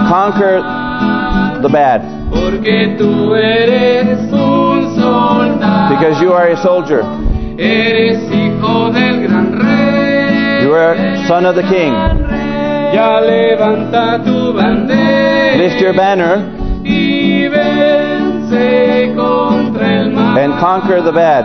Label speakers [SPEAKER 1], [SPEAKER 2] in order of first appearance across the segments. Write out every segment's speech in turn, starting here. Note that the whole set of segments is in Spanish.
[SPEAKER 1] conquer the bad.
[SPEAKER 2] Porque tú eres un soldado.
[SPEAKER 1] Because you are a soldier.
[SPEAKER 2] Eres hijo del gran rey.
[SPEAKER 1] You are son of the king.
[SPEAKER 2] Ya levanta tu bandera.
[SPEAKER 1] Lift your banner
[SPEAKER 2] Y vence contra el mal.
[SPEAKER 1] and conquer the bad.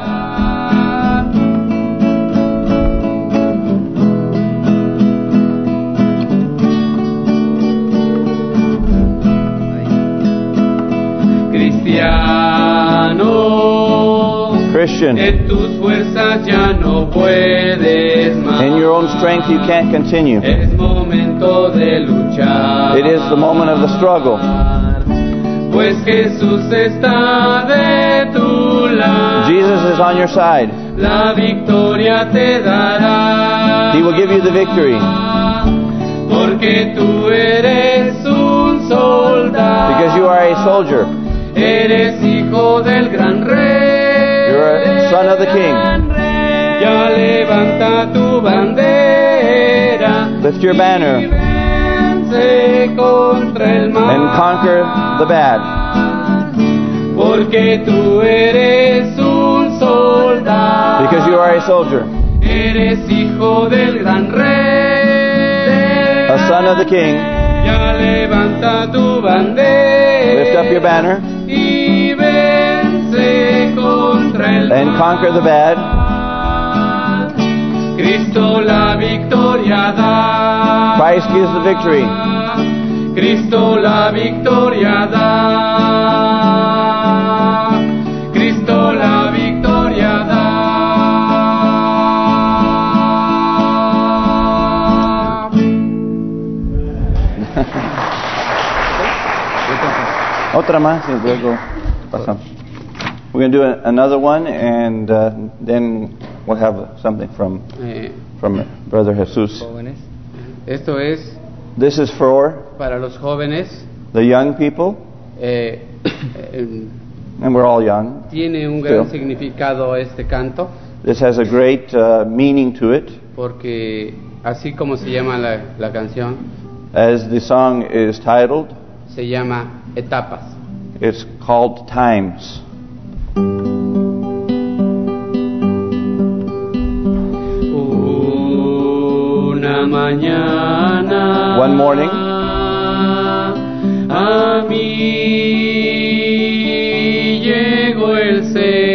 [SPEAKER 2] Cristiano,
[SPEAKER 1] Christian,
[SPEAKER 2] en tus fuerzas ya no puedes más.
[SPEAKER 1] in your own strength you can't continue.
[SPEAKER 2] Es momento de luchar.
[SPEAKER 1] It is the moment of the struggle.
[SPEAKER 2] Pues Jesús está de tu lado.
[SPEAKER 1] Jesus is on your side.
[SPEAKER 2] La victoria te dará.
[SPEAKER 1] He will give you the victory.
[SPEAKER 2] Porque tú eres un soldado.
[SPEAKER 1] Because you are a soldier.
[SPEAKER 2] Eres hijo del gran rey.
[SPEAKER 1] You're a son of the king.
[SPEAKER 2] Ya levanta tu bandera.
[SPEAKER 1] Lift your banner
[SPEAKER 2] Y vence contra el mal.
[SPEAKER 1] and conquer the bad.
[SPEAKER 2] Porque tú eres un soldado.
[SPEAKER 1] Because you are a soldier,
[SPEAKER 2] Eres hijo del gran rey.
[SPEAKER 1] a son of the king.
[SPEAKER 2] Ya levanta tu bandera.
[SPEAKER 1] Lift up your banner
[SPEAKER 2] Y vence contra el
[SPEAKER 1] and conquer the bad.
[SPEAKER 2] Cristo la victoria da.
[SPEAKER 1] Christ gives the victory.
[SPEAKER 2] Cristo la victoria da. Cristo la victoria da.
[SPEAKER 1] Otra más y luego pasamos. We're going to do another one, and then we'll have something from Brother Jesus.
[SPEAKER 2] Jóvenes. Esto es
[SPEAKER 1] This is for
[SPEAKER 2] para los jóvenes.
[SPEAKER 1] the young people, and we're all young.
[SPEAKER 2] Tiene un gran
[SPEAKER 1] Still.
[SPEAKER 2] significado este canto,
[SPEAKER 1] This has a great meaning to it,
[SPEAKER 2] porque así como se llama la canción,
[SPEAKER 1] as the song is titled.
[SPEAKER 2] se llama Etapas.
[SPEAKER 1] It's called Times.
[SPEAKER 2] Una mañana
[SPEAKER 1] One morning,
[SPEAKER 2] a mí llegó el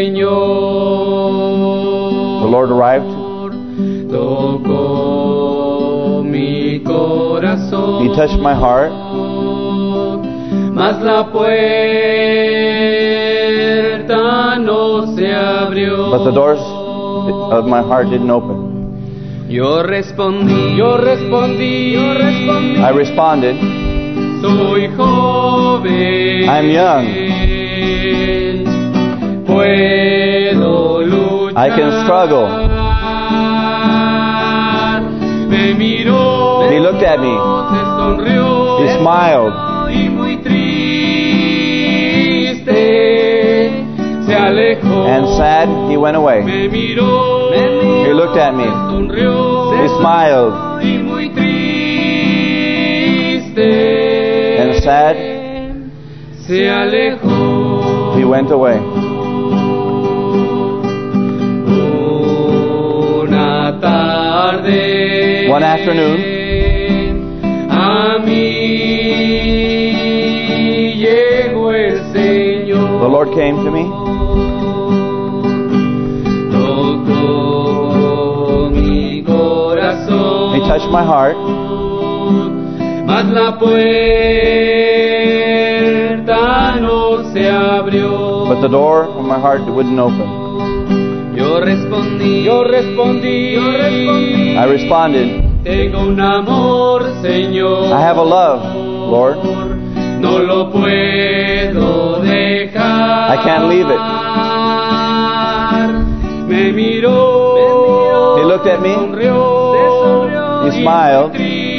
[SPEAKER 2] Señor.
[SPEAKER 1] the Lord arrived.
[SPEAKER 2] Tocó mi corazón.
[SPEAKER 1] He touched my heart,
[SPEAKER 2] mas la puerta no se abrió.
[SPEAKER 1] but the doors of my heart didn't open.
[SPEAKER 2] Yo respondí.
[SPEAKER 1] I responded,
[SPEAKER 2] Soy joven.
[SPEAKER 1] I'm young.
[SPEAKER 2] Puedo luchar.
[SPEAKER 1] I can struggle.
[SPEAKER 2] Me miró.
[SPEAKER 1] He looked at me.
[SPEAKER 2] Se sonrió.
[SPEAKER 1] He smiled.
[SPEAKER 2] Y muy triste se alejó.
[SPEAKER 1] And sad, he went away.
[SPEAKER 2] Me miró.
[SPEAKER 1] He looked at me.
[SPEAKER 2] Sonrió.
[SPEAKER 1] He smiled.
[SPEAKER 2] Y muy triste
[SPEAKER 1] And sad,
[SPEAKER 2] se alejó.
[SPEAKER 1] he went away.
[SPEAKER 2] Una tarde.
[SPEAKER 1] One afternoon,
[SPEAKER 2] a mí llegó el Señor.
[SPEAKER 1] the Lord came to me.
[SPEAKER 2] Tocó mi corazón.
[SPEAKER 1] He touched my heart,
[SPEAKER 2] mas la puerta no se abrió.
[SPEAKER 1] but the door of my heart wouldn't open.
[SPEAKER 2] Yo respondí.
[SPEAKER 1] I responded,
[SPEAKER 2] Tengo un amor, Señor.
[SPEAKER 1] I have a love, Lord.
[SPEAKER 2] No lo puedo dejar.
[SPEAKER 1] I can't leave it.
[SPEAKER 2] Me miró.
[SPEAKER 1] He looked at me.
[SPEAKER 2] Sonrió.
[SPEAKER 1] He smiled.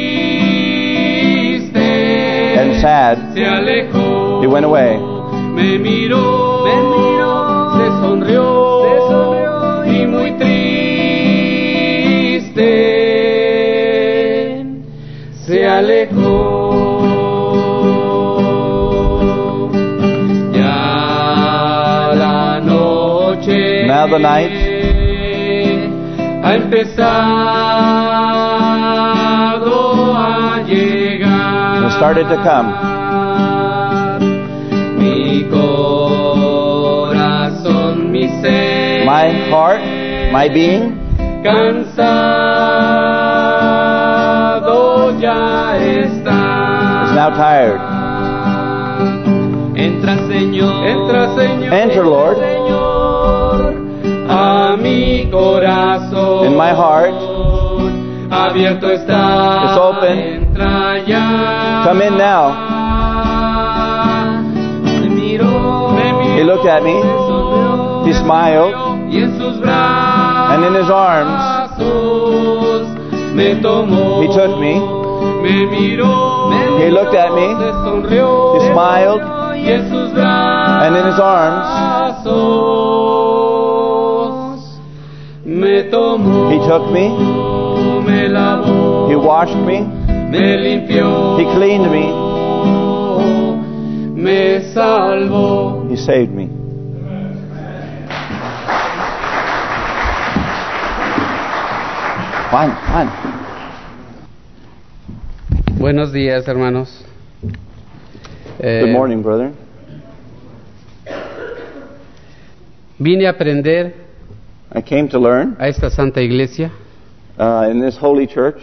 [SPEAKER 2] Triste.
[SPEAKER 1] And sad,
[SPEAKER 2] Se alejó.
[SPEAKER 1] he went away.
[SPEAKER 2] Me miró. Se sonrió. Y muy triste se alejó.
[SPEAKER 1] Now the night
[SPEAKER 2] ha empezado a llegar.
[SPEAKER 1] has started to come.
[SPEAKER 2] Mi corazón, mi ser,
[SPEAKER 1] My heart, my being,
[SPEAKER 2] cansado ya está.
[SPEAKER 1] is now tired.
[SPEAKER 2] Entra Señor,
[SPEAKER 1] Enter, Lord,
[SPEAKER 2] Señor, a mi corazón.
[SPEAKER 1] in my heart.
[SPEAKER 2] Abierto está.
[SPEAKER 1] It's open.
[SPEAKER 2] Entra ya.
[SPEAKER 1] Come in now.
[SPEAKER 2] Me miró.
[SPEAKER 1] He looked at me. He smiled.
[SPEAKER 2] Y en sus brazos.
[SPEAKER 1] And in his arms,
[SPEAKER 2] me tomó.
[SPEAKER 1] he took me.
[SPEAKER 2] Me miró.
[SPEAKER 1] He looked at me.
[SPEAKER 2] Se sonrió.
[SPEAKER 1] He smiled.
[SPEAKER 2] Y en sus brazos.
[SPEAKER 1] And in his arms,
[SPEAKER 2] me tomó.
[SPEAKER 1] he took me.
[SPEAKER 2] Me lavó.
[SPEAKER 1] He washed me.
[SPEAKER 2] Me limpió.
[SPEAKER 1] He cleaned me.
[SPEAKER 2] Me salvó.
[SPEAKER 1] He saved me. Fine.
[SPEAKER 3] Buenos días, hermanos.
[SPEAKER 1] Good morning, brother.
[SPEAKER 3] Vine a aprender
[SPEAKER 1] I came to learn
[SPEAKER 3] a esta santa iglesia.
[SPEAKER 1] in this holy church.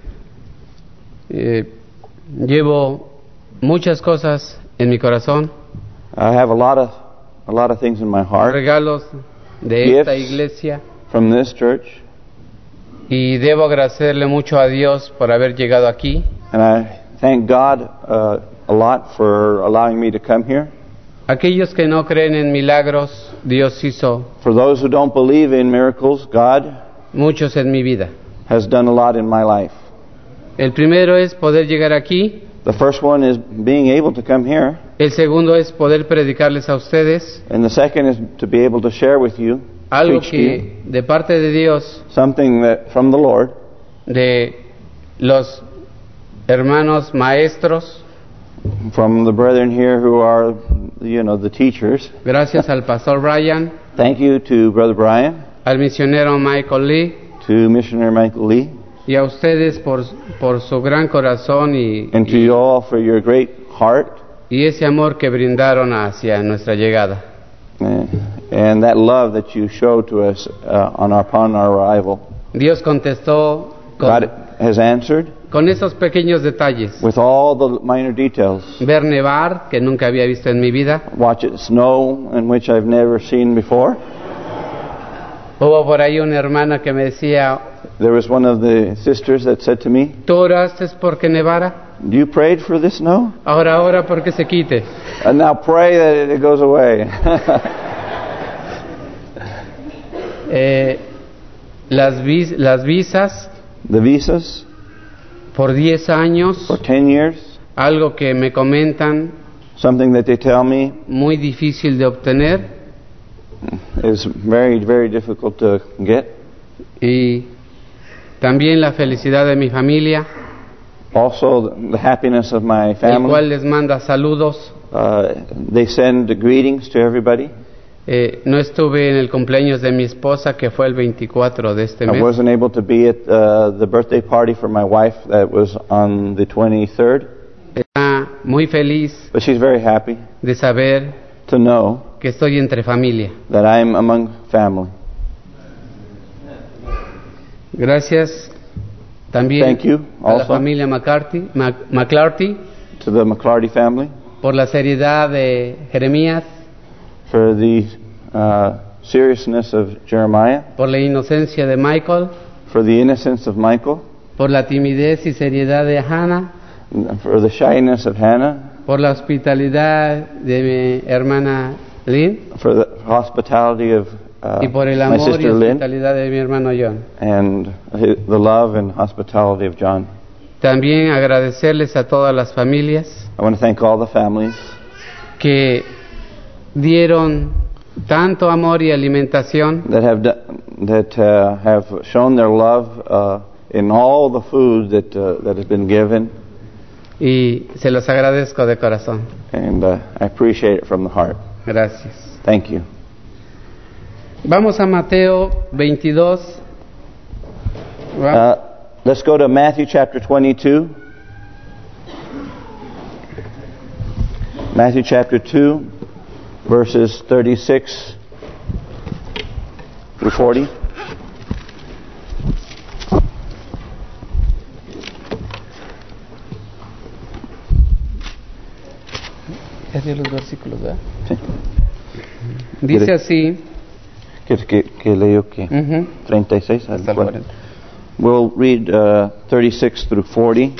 [SPEAKER 3] Llevo muchas cosas en mi corazón,
[SPEAKER 1] I have a lot of things in my heart
[SPEAKER 3] regalos de
[SPEAKER 1] Gifts.
[SPEAKER 3] esta iglesia,
[SPEAKER 1] from this church,
[SPEAKER 3] y debo agradecerle mucho a Dios por haber llegado aquí.
[SPEAKER 1] and I thank God a lot for allowing me to come here.
[SPEAKER 3] Aquellos que no creen en milagros, Dios hizo
[SPEAKER 1] For those who don't believe in miracles, God
[SPEAKER 3] muchos en mi vida.
[SPEAKER 1] has done a lot in my life.
[SPEAKER 3] El primero es poder llegar aquí.
[SPEAKER 1] The first one is being able to come here,
[SPEAKER 3] El segundo es poder predicarles a ustedes
[SPEAKER 1] and the second is to be able to share with you,
[SPEAKER 3] algo
[SPEAKER 1] preach to you,
[SPEAKER 3] que de parte de Dios,
[SPEAKER 1] something that from the Lord,
[SPEAKER 3] de los hermanos maestros,
[SPEAKER 1] from the brethren here who are, the teachers.
[SPEAKER 3] gracias al pastor Brian,
[SPEAKER 1] Thank you to Brother Brian,
[SPEAKER 3] al misionero Michael Lee,
[SPEAKER 1] to Missionary Michael Lee,
[SPEAKER 3] y a ustedes por su gran corazón
[SPEAKER 1] and to you all for your great heart
[SPEAKER 3] y ese amor que brindaron hacia nuestra llegada.
[SPEAKER 1] and that love that you showed to us upon our arrival.
[SPEAKER 3] Dios contestó
[SPEAKER 1] God has answered
[SPEAKER 3] con esos pequeños detalles.
[SPEAKER 1] with all the minor details.
[SPEAKER 3] Ver nevar, que nunca había visto en mi vida.
[SPEAKER 1] Watch it snow, in which I've never seen before.
[SPEAKER 3] Hubo por ahí una hermana que me decía,
[SPEAKER 1] There was one of the sisters that said to me,
[SPEAKER 2] ¿Tú oraste porque nevara?
[SPEAKER 1] "You prayed for this snow?
[SPEAKER 2] Ahora ora porque se quite.
[SPEAKER 1] And now pray that it goes away."
[SPEAKER 3] Las visas
[SPEAKER 1] The visas
[SPEAKER 3] por 10 años,
[SPEAKER 1] for 10 years,
[SPEAKER 3] algo que me comentan
[SPEAKER 1] something that they tell me
[SPEAKER 3] muy difícil de obtener,
[SPEAKER 1] is very, very difficult to get.
[SPEAKER 3] y también la felicidad de mi familia,
[SPEAKER 1] Also, the happiness of my
[SPEAKER 3] el
[SPEAKER 1] family.
[SPEAKER 3] cual les manda saludos.
[SPEAKER 1] They send greetings to everybody.
[SPEAKER 3] No estuve en el cumpleaños de mi esposa, que fue el 24 de este
[SPEAKER 1] I
[SPEAKER 3] mes,
[SPEAKER 1] wasn't able to be at the birthday party for my wife that was on the 23rd,
[SPEAKER 3] está muy feliz
[SPEAKER 1] but she's very happy
[SPEAKER 3] de saber
[SPEAKER 1] to know
[SPEAKER 3] que estoy entre familia.
[SPEAKER 1] that I'm among family.
[SPEAKER 3] Gracias también
[SPEAKER 1] Thank you
[SPEAKER 3] a la
[SPEAKER 1] also
[SPEAKER 3] familia McClarty
[SPEAKER 1] to the McClarty family
[SPEAKER 3] por la seriedad de Jeremías,
[SPEAKER 1] for the seriousness of Jeremiah,
[SPEAKER 3] por la inocencia de Michael,
[SPEAKER 1] for the innocence of Michael,
[SPEAKER 3] por la timidez y seriedad de Hannah,
[SPEAKER 1] for the shyness of Hannah,
[SPEAKER 3] por la hospitalidad de mi hermana Lynn,
[SPEAKER 1] for the hospitality of
[SPEAKER 3] y por el
[SPEAKER 1] my
[SPEAKER 3] amor y
[SPEAKER 1] sister Lynn,
[SPEAKER 3] hospitalidad de mi hermano John.
[SPEAKER 1] and the love and hospitality of John.
[SPEAKER 3] También agradecerles a todas las familias
[SPEAKER 1] I want to thank all the families
[SPEAKER 3] que dieron tanto amor y alimentación
[SPEAKER 1] that have shown their love in all the food that has been given,
[SPEAKER 3] y se los agradezco de corazón.
[SPEAKER 1] and I appreciate it from the heart.
[SPEAKER 3] Gracias.
[SPEAKER 1] Thank you.
[SPEAKER 3] Vamos a Mateo 22.
[SPEAKER 1] Let's go to Matthew chapter 22. Matthew chapter 2, verses 36 through 40.
[SPEAKER 3] Ya dio los versículos, ¿verdad?
[SPEAKER 1] Sí.
[SPEAKER 3] Dice así.
[SPEAKER 1] ¿Qué leyó qué? 36 al 40. We'll read 36 through 40.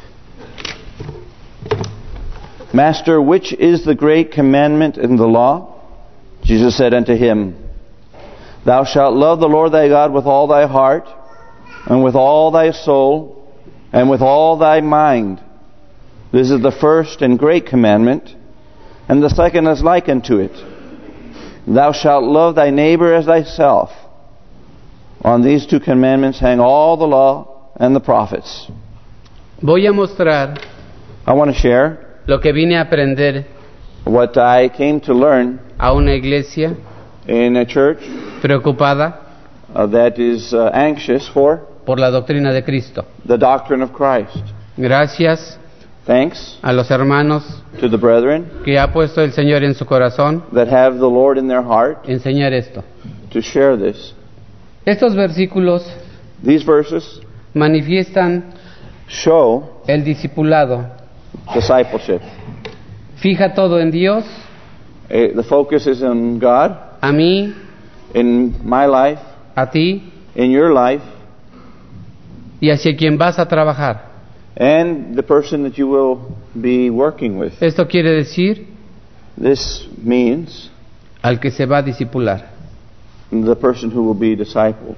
[SPEAKER 1] Master, which is the great commandment in the law? Jesus said unto him, Thou shalt love the Lord thy God with all thy heart, and with all thy soul, and with all thy mind. This is the first and great commandment, and the second is like unto it. Thou shalt love thy neighbor as thyself. On these two commandments hang all the law and the prophets.
[SPEAKER 3] Voy a mostrar
[SPEAKER 1] I want to share
[SPEAKER 3] lo que vine a aprender
[SPEAKER 1] what I came to learn
[SPEAKER 3] a una iglesia
[SPEAKER 1] in a church
[SPEAKER 3] preocupada
[SPEAKER 1] that is anxious for
[SPEAKER 3] por la doctrina de Cristo.
[SPEAKER 1] the doctrine of Christ.
[SPEAKER 3] Gracias
[SPEAKER 1] Thanks
[SPEAKER 3] a los hermanos
[SPEAKER 1] to the brethren
[SPEAKER 3] que ha puesto el Señor en su corazón
[SPEAKER 1] that have the Lord in their heart
[SPEAKER 3] enseñar esto.
[SPEAKER 1] to share this.
[SPEAKER 3] Estos versículos
[SPEAKER 1] These verses
[SPEAKER 3] manifiestan
[SPEAKER 1] show
[SPEAKER 3] el discipulado.
[SPEAKER 1] discipleship.
[SPEAKER 3] Fija todo en Dios,
[SPEAKER 1] The focus is on God,
[SPEAKER 3] a mí,
[SPEAKER 1] in my life,
[SPEAKER 3] a ti
[SPEAKER 1] in your life,
[SPEAKER 3] y hacia quien vas a trabajar.
[SPEAKER 1] and the person that you will be working with.
[SPEAKER 3] Esto quiere decir
[SPEAKER 1] This means
[SPEAKER 3] al que se va a discipular.
[SPEAKER 1] the person who will be discipled.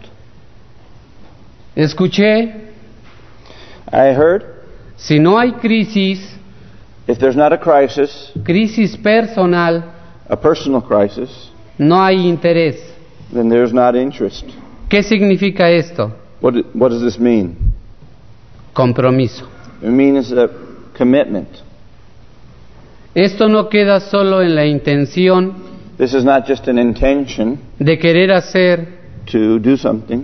[SPEAKER 3] Escuché,
[SPEAKER 1] I heard,
[SPEAKER 3] si no hay crisis
[SPEAKER 1] if there's not a crisis,
[SPEAKER 3] personal,
[SPEAKER 1] a personal crisis,
[SPEAKER 3] no hay interés.
[SPEAKER 1] then there's not interest.
[SPEAKER 3] ¿Qué significa esto?
[SPEAKER 1] What does this mean?
[SPEAKER 3] Compromiso.
[SPEAKER 1] It means a commitment.
[SPEAKER 3] Esto no queda solo en la intención
[SPEAKER 1] This is not just an intention
[SPEAKER 3] de querer hacer
[SPEAKER 1] to do something,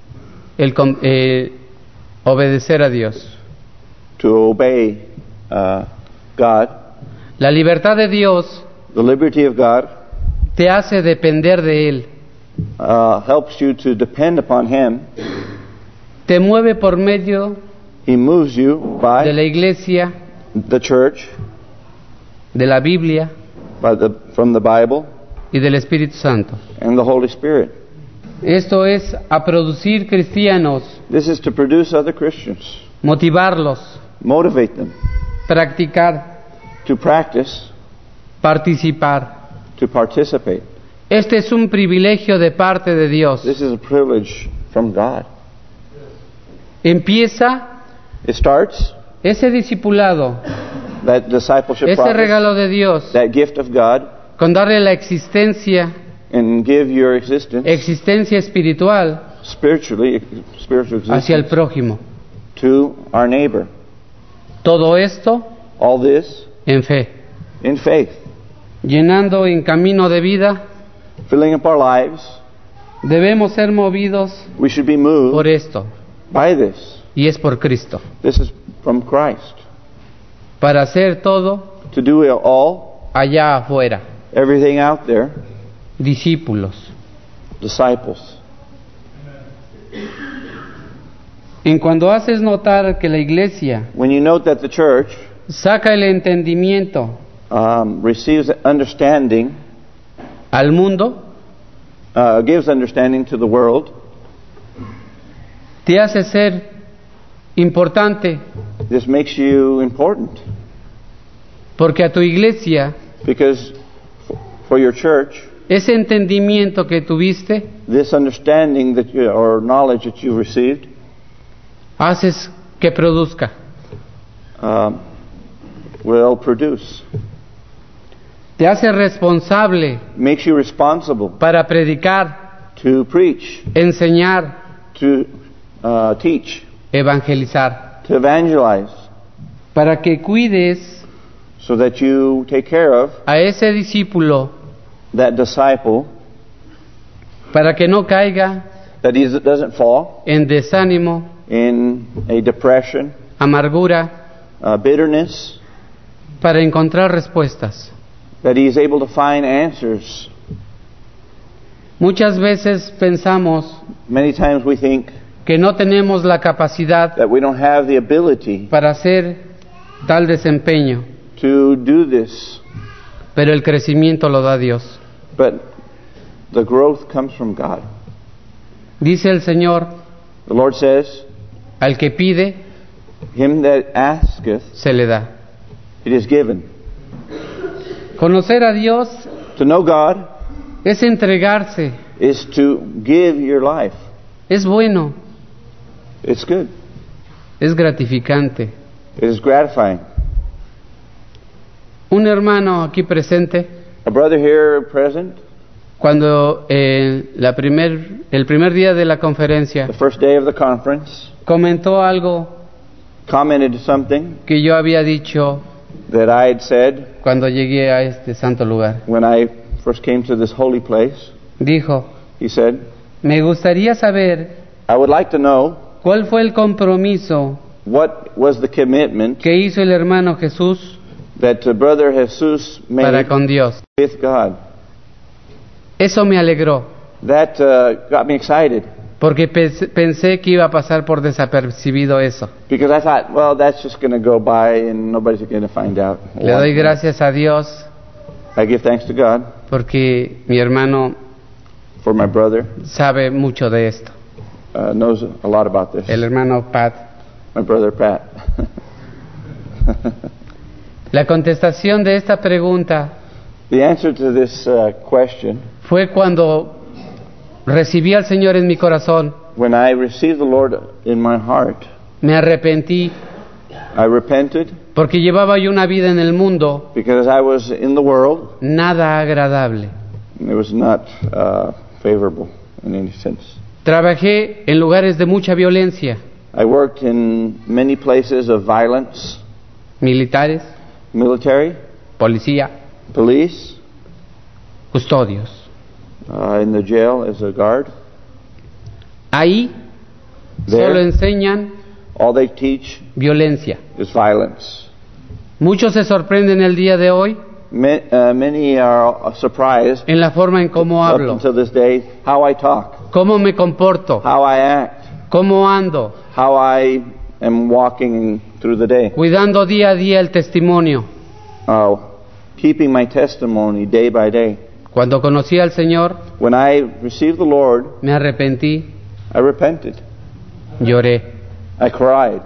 [SPEAKER 3] obedecer a Dios.
[SPEAKER 1] to obey God.
[SPEAKER 3] La libertad de Dios
[SPEAKER 1] The liberty of God
[SPEAKER 3] te hace depender de Él.
[SPEAKER 1] helps you to depend upon Him.
[SPEAKER 3] Te mueve por medio
[SPEAKER 1] He moves you by
[SPEAKER 3] de la iglesia,
[SPEAKER 1] the church,
[SPEAKER 3] de la Biblia
[SPEAKER 1] from the Bible
[SPEAKER 3] y del Espíritu Santo.
[SPEAKER 1] and the Holy Spirit.
[SPEAKER 3] Esto es a producir cristianos,
[SPEAKER 1] This is to produce other Christians,
[SPEAKER 3] motivarlos,
[SPEAKER 1] motivate them,
[SPEAKER 3] practicar,
[SPEAKER 1] to practice,
[SPEAKER 3] participar.
[SPEAKER 1] to participate.
[SPEAKER 3] Este es un privilegio de parte de Dios.
[SPEAKER 1] This is a privilege from God.
[SPEAKER 3] Empieza
[SPEAKER 1] It starts,
[SPEAKER 3] ese discipulado,
[SPEAKER 1] that discipleship
[SPEAKER 3] ese
[SPEAKER 1] process,
[SPEAKER 3] regalo de Dios,
[SPEAKER 1] that gift of God,
[SPEAKER 3] con darle la existencia
[SPEAKER 1] and give your existence
[SPEAKER 3] espiritual
[SPEAKER 1] spiritual
[SPEAKER 3] hacia el
[SPEAKER 1] existence
[SPEAKER 3] prójimo.
[SPEAKER 1] to our neighbor.
[SPEAKER 3] Todo esto
[SPEAKER 1] All this
[SPEAKER 3] en fe,
[SPEAKER 1] in faith,
[SPEAKER 3] llenando en camino de vida.
[SPEAKER 1] filling up our lives.
[SPEAKER 3] Debemos ser movidos
[SPEAKER 1] We should be moved
[SPEAKER 3] por esto,
[SPEAKER 1] by this.
[SPEAKER 3] y es por Cristo,
[SPEAKER 1] This is from Christ.
[SPEAKER 3] para hacer todo
[SPEAKER 1] To do it all,
[SPEAKER 3] allá afuera,
[SPEAKER 1] everything out there,
[SPEAKER 3] discípulos.
[SPEAKER 1] disciples.
[SPEAKER 3] En cuando haces notar que la iglesia
[SPEAKER 1] When you note that the church
[SPEAKER 3] saca el entendimiento
[SPEAKER 1] receives understanding,
[SPEAKER 3] al mundo,
[SPEAKER 1] gives understanding to the world,
[SPEAKER 3] te hace ser importante,
[SPEAKER 1] this makes you important.
[SPEAKER 3] porque a tu iglesia
[SPEAKER 1] Because for your church,
[SPEAKER 3] ese entendimiento que tuviste,
[SPEAKER 1] this understanding that or knowledge that you received
[SPEAKER 3] haces que produzca.
[SPEAKER 1] will produce.
[SPEAKER 3] Te hace responsable
[SPEAKER 1] Makes you responsible
[SPEAKER 3] para predicar,
[SPEAKER 1] to preach,
[SPEAKER 3] enseñar,
[SPEAKER 1] to teach,
[SPEAKER 3] evangelizar,
[SPEAKER 1] to evangelize,
[SPEAKER 3] para que cuides
[SPEAKER 1] so that you take care of
[SPEAKER 3] a ese discípulo
[SPEAKER 1] that disciple
[SPEAKER 3] para que no caiga
[SPEAKER 1] that he doesn't fall
[SPEAKER 3] en desánimo,
[SPEAKER 1] in a depression,
[SPEAKER 3] amargura,
[SPEAKER 1] bitterness,
[SPEAKER 3] para encontrar respuestas.
[SPEAKER 1] that he is able to find answers.
[SPEAKER 3] Muchas veces pensamos
[SPEAKER 1] Many times we think
[SPEAKER 3] que no tenemos la capacidad
[SPEAKER 1] that we don't have the ability
[SPEAKER 3] para hacer tal desempeño,
[SPEAKER 1] to do this,
[SPEAKER 3] pero el crecimiento lo da Dios.
[SPEAKER 1] but the growth comes from God.
[SPEAKER 3] Dice el Señor,
[SPEAKER 1] The Lord says,
[SPEAKER 3] al que pide,
[SPEAKER 1] him that asketh,
[SPEAKER 3] se le da.
[SPEAKER 1] it is given.
[SPEAKER 3] Conocer a Dios
[SPEAKER 1] To know God
[SPEAKER 3] es entregarse,
[SPEAKER 1] is to give your life.
[SPEAKER 3] es bueno,
[SPEAKER 1] It's good.
[SPEAKER 3] es gratificante.
[SPEAKER 1] It is gratifying.
[SPEAKER 3] Un hermano aquí presente,
[SPEAKER 1] A brother here present,
[SPEAKER 3] cuando el primer día de la conferencia
[SPEAKER 1] the first day of the conference,
[SPEAKER 3] comentó algo
[SPEAKER 1] commented something
[SPEAKER 3] que yo había dicho
[SPEAKER 1] that I had said
[SPEAKER 3] cuando llegué a este santo lugar.
[SPEAKER 1] when I first came to this holy place.
[SPEAKER 3] Dijo,
[SPEAKER 1] He said,
[SPEAKER 3] me gustaría saber
[SPEAKER 1] I would like to know
[SPEAKER 3] cuál fue el compromiso
[SPEAKER 1] what was the commitment
[SPEAKER 3] que hizo el hermano Jesús
[SPEAKER 1] that Brother Jesus
[SPEAKER 3] para
[SPEAKER 1] made
[SPEAKER 3] con Dios.
[SPEAKER 1] with God.
[SPEAKER 3] Eso me alegró,
[SPEAKER 1] That got me excited
[SPEAKER 3] porque pensé que iba a pasar por desapercibido eso.
[SPEAKER 1] because I thought, well, that's just going to go by and nobody's going to find out.
[SPEAKER 3] Le doy gracias a Dios
[SPEAKER 1] I give thanks to God
[SPEAKER 3] porque mi hermano
[SPEAKER 1] for my brother.
[SPEAKER 3] sabe mucho de esto.
[SPEAKER 1] Knows a lot about this.
[SPEAKER 3] El hermano Pat.
[SPEAKER 1] My brother Pat.
[SPEAKER 3] La contestación de esta pregunta
[SPEAKER 1] The answer to this question,
[SPEAKER 3] fue cuando recibí al Señor en mi corazón.
[SPEAKER 1] when I received the Lord in my heart,
[SPEAKER 3] Me arrepentí
[SPEAKER 1] I repented
[SPEAKER 3] porque llevaba yo una vida en el mundo
[SPEAKER 1] because I was in the world
[SPEAKER 3] nada agradable.
[SPEAKER 1] and it was not favorable in any sense.
[SPEAKER 3] Trabajé en lugares de mucha violencia,
[SPEAKER 1] I worked in many places of violence,
[SPEAKER 3] militares,
[SPEAKER 1] military,
[SPEAKER 3] policía,
[SPEAKER 1] police,
[SPEAKER 3] custodios.
[SPEAKER 1] in the jail as a guard.
[SPEAKER 3] Ahí
[SPEAKER 1] There.
[SPEAKER 3] solo enseñan
[SPEAKER 1] All they teach
[SPEAKER 3] violencia.
[SPEAKER 1] is violence.
[SPEAKER 3] Muchos se sorprenden el día de hoy
[SPEAKER 1] Many are surprised
[SPEAKER 3] en la forma en cómo
[SPEAKER 1] up
[SPEAKER 3] hablo,
[SPEAKER 1] until this day how I talk,
[SPEAKER 3] cómo me comporto,
[SPEAKER 1] how I act,
[SPEAKER 3] cómo ando,
[SPEAKER 1] how I am walking through the day,
[SPEAKER 3] cuidando día a día el testimonio.
[SPEAKER 1] keeping my testimony day by day.
[SPEAKER 3] Cuando conocí al Señor,
[SPEAKER 1] When I received the Lord,
[SPEAKER 3] me arrepentí,
[SPEAKER 1] I repented.
[SPEAKER 3] lloré,
[SPEAKER 1] I cried.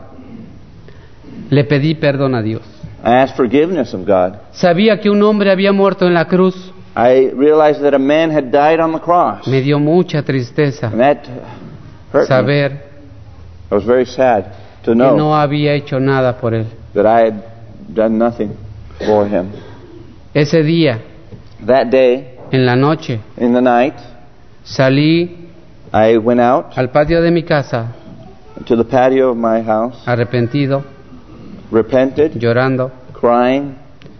[SPEAKER 3] le pedí perdón a Dios.
[SPEAKER 1] I asked forgiveness of God.
[SPEAKER 3] Sabía que un hombre había muerto en la cruz.
[SPEAKER 1] I realized that a man had died on the cross.
[SPEAKER 3] Me dio mucha tristeza
[SPEAKER 1] And that hurt me.
[SPEAKER 3] saber
[SPEAKER 1] I was very sad to
[SPEAKER 3] que
[SPEAKER 1] know
[SPEAKER 3] no había hecho nada por él.
[SPEAKER 1] that I had done nothing for him.
[SPEAKER 3] Ese día,
[SPEAKER 1] That day,
[SPEAKER 3] en la noche,
[SPEAKER 1] in the night,
[SPEAKER 3] salí
[SPEAKER 1] I went out
[SPEAKER 3] al patio de mi casa,
[SPEAKER 1] to the patio of my house,
[SPEAKER 3] arrepentido,
[SPEAKER 1] repented,
[SPEAKER 3] llorando,
[SPEAKER 1] crying,